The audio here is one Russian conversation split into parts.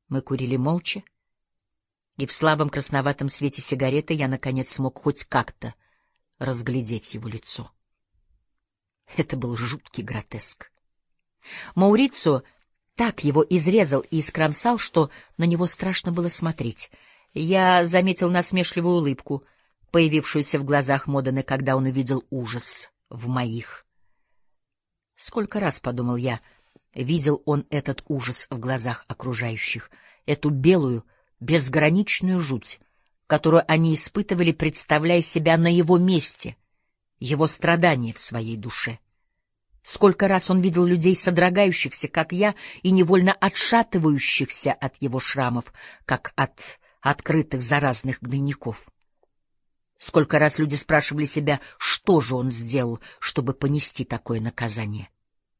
Мы курили молча, и в слабом красноватом свете сигареты я, наконец, смог хоть как-то разглядеть его лицо. Это был жуткий гротеск. Маурицио так его изрезал и искромсал, что на него страшно было смотреть. Я заметил насмешливую улыбку, появившуюся в глазах Модены, когда он увидел ужас в моих. Сколько раз, — подумал я, — видел он этот ужас в глазах окружающих, эту белую, безграничную жуть, которую они испытывали, представляя себя на его месте, его страдания в своей душе. Сколько раз он видел людей, содрогающихся, как я, и невольно отшатывающихся от его шрамов, как от открытых заразных гнойников. Сколько раз люди спрашивали себя, что же он сделал, чтобы понести такое наказание.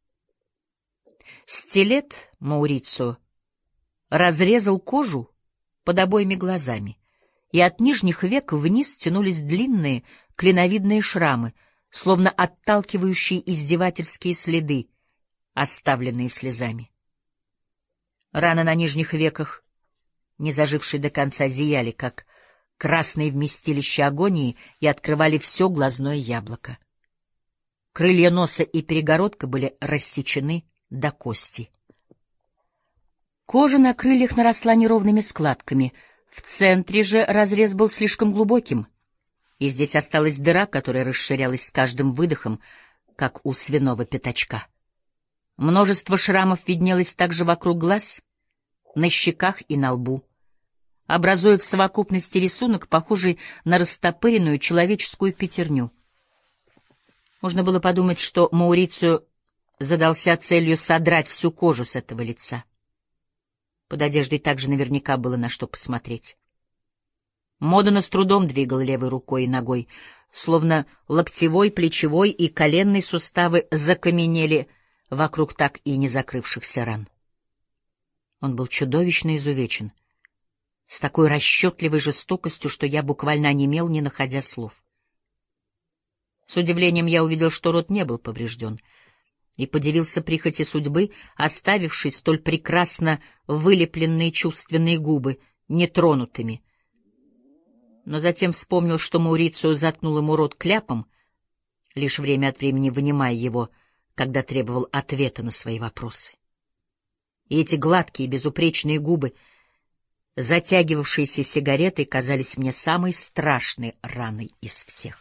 Стилет Маурицио разрезал кожу под обоими глазами, и от нижних век вниз тянулись длинные клиновидные шрамы, словно отталкивающие издевательские следы, оставленные слезами. Раны на нижних веках, не зажившие до конца, зияли, как красные вместилища агонии, и открывали все глазное яблоко. Крылья носа и перегородка были рассечены до кости. Кожа на крыльях наросла неровными складками, в центре же разрез был слишком глубоким, и здесь осталась дыра, которая расширялась с каждым выдохом, как у свиного пятачка. Множество шрамов виднелось также вокруг глаз, на щеках и на лбу, образуя в совокупности рисунок, похожий на растопыренную человеческую пятерню. Можно было подумать, что Маурицио задался целью содрать всю кожу с этого лица. Под одеждой также наверняка было на что посмотреть. Модена с трудом двигал левой рукой и ногой, словно локтевой, плечевой и коленные суставы закаменели вокруг так и не закрывшихся ран. Он был чудовищно изувечен, с такой расчетливой жестокостью, что я буквально онемел, не находя слов. С удивлением я увидел, что рот не был поврежден, и подивился прихоти судьбы, оставившей столь прекрасно вылепленные чувственные губы нетронутыми. Но затем вспомнил, что Маурицио заткнул ему рот кляпом, лишь время от времени вынимая его, когда требовал ответа на свои вопросы. И эти гладкие, безупречные губы, затягивавшиеся сигаретой, казались мне самой страшной раной из всех.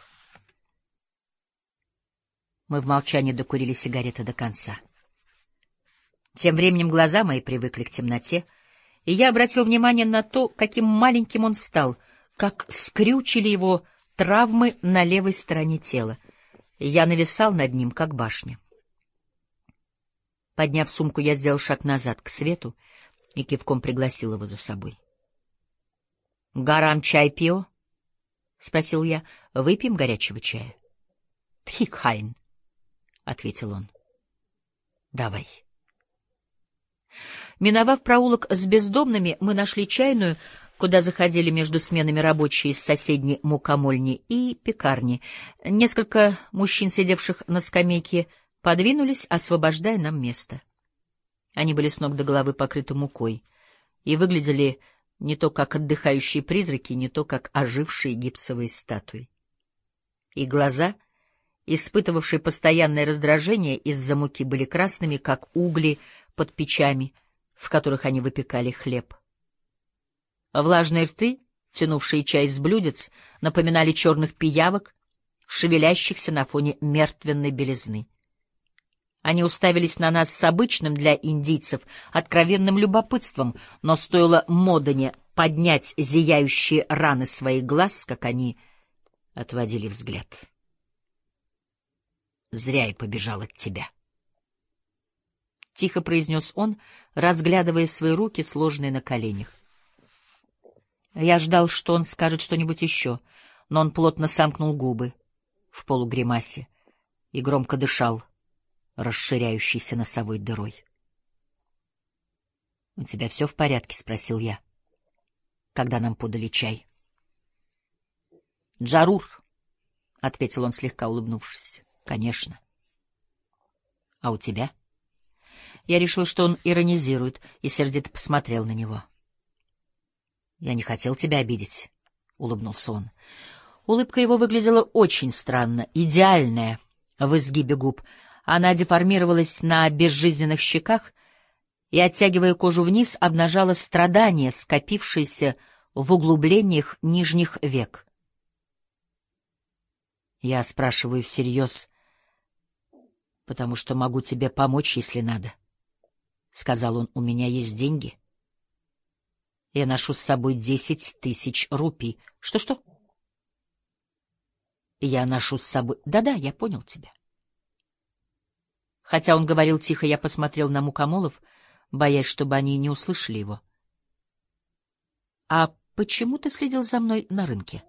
Мы в молчании докурили сигареты до конца. Тем временем глаза мои привыкли к темноте, и я обратил внимание на то, каким маленьким он стал, как скрючили его травмы на левой стороне тела. Я нависал над ним, как башня. Подняв сумку, я сделал шаг назад, к свету, и кивком пригласил его за собой. — Гарам чай пио? — спросил я. — Выпьем горячего чая? — Тхикхайн, — ответил он. — Давай. Миновав проулок с бездомными, мы нашли чайную, куда заходили между сменами рабочие из соседней мукомольни и пекарни. Несколько мужчин, сидевших на скамейке, подвинулись, освобождая нам место. Они были с ног до головы покрыты мукой и выглядели не то как отдыхающие призраки, не то как ожившие гипсовые статуи. И глаза, испытывавшие постоянное раздражение из-за муки, были красными, как угли под печами, в которых они выпекали хлеб. Влажные рты, тянувшие чай из блюдец, напоминали черных пиявок, шевелящихся на фоне мертвенной белизны. Они уставились на нас с обычным для индийцев откровенным любопытством, но стоило Модене поднять зияющие раны своих глаз, как они отводили взгляд. «Зря я побежал от тебя», — тихо произнес он, разглядывая свои руки, сложенные на коленях. Я ждал, что он скажет что-нибудь еще, но он плотно сомкнул губы в полугримасе и громко дышал, расширяющейся носовой дырой. — У тебя все в порядке? — спросил я, когда нам подали чай. — Джарур, — ответил он, слегка улыбнувшись. — Конечно. — А у тебя? Я решил, что он иронизирует, и сердито посмотрел на него. Я не хотел тебя обидеть, — улыбнулся он. Улыбка его выглядела очень странно, идеальная в изгибе губ. Она деформировалась на безжизненных щеках и, оттягивая кожу вниз, обнажала страдания, скопившиеся в углублениях нижних век. Я спрашиваю всерьез, потому что могу тебе помочь, если надо, — сказал он. У меня есть деньги. Я ношу с собой 10 000 рупий. Что-что? Я ношу с собой... Да-да, я понял тебя. Хотя он говорил тихо, я посмотрел на мукомолов, боясь, чтобы они не услышали его. — А почему ты следил за мной на рынке?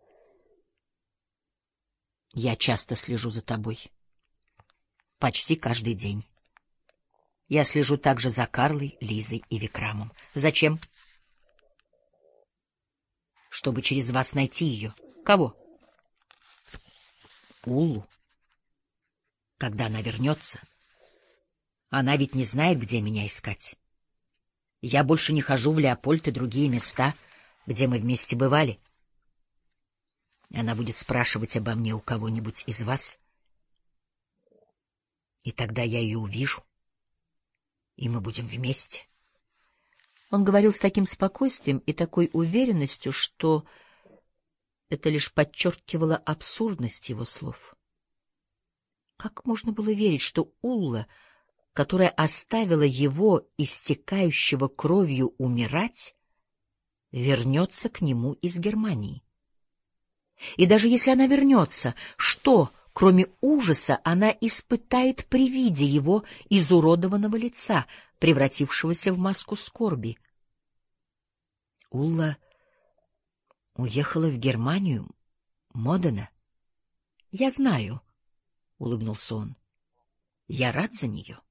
— Я часто слежу за тобой. Почти каждый день. Я слежу также за Карлой, Лизой и Викрамом. Зачем? Чтобы через вас найти ее. Кого? Уллу. Когда она вернется, она ведь не знает, где меня искать. Я больше не хожу в Леопольд и другие места, где мы вместе бывали. Она будет спрашивать обо мне у кого-нибудь из вас, и тогда я ее увижу, и мы будем вместе. Он говорил с таким спокойствием и такой уверенностью, что это лишь подчеркивало абсурдность его слов. Как можно было верить, что Улла, которая оставила его, истекающего кровью, умирать, вернется к нему из Германии? И даже если она вернется, что, кроме ужаса, она испытает при виде его изуродованного лица, превратившегося в маску скорби? Улла уехала в Германию, Модена. — Я знаю, — улыбнулся он. — Я рад за нее.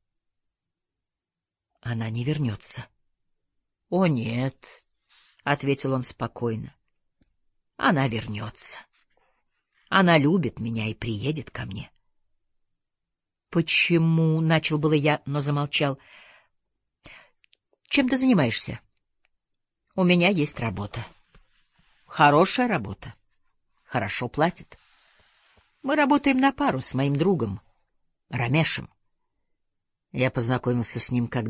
Она не вернется. — О, нет, — ответил он спокойно. — Она вернется. Она любит меня и приедет ко мне. — Почему? — начал было я, но замолчал. — Чем ты занимаешься? — У меня есть работа. — Хорошая работа. Хорошо платят. Мы работаем на пару с моим другом, Рамешем. Я познакомился с ним,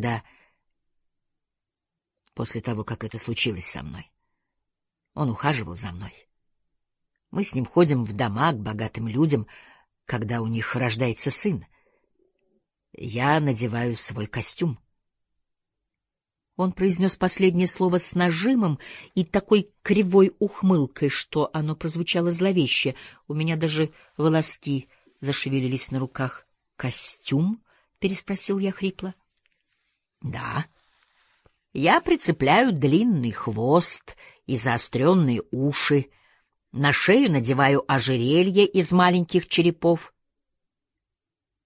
после того, как это случилось со мной. Он ухаживал за мной. Мы с ним ходим в дома к богатым людям, когда у них рождается сын. Я надеваю свой костюм. Он произнес последнее слово с нажимом и такой кривой ухмылкой, что оно прозвучало зловеще. У меня даже волоски зашевелились на руках. «Костюм?» — переспросил я хрипло. «Да. Я прицепляю длинный хвост и заостренные уши, на шею надеваю ожерелье из маленьких черепов,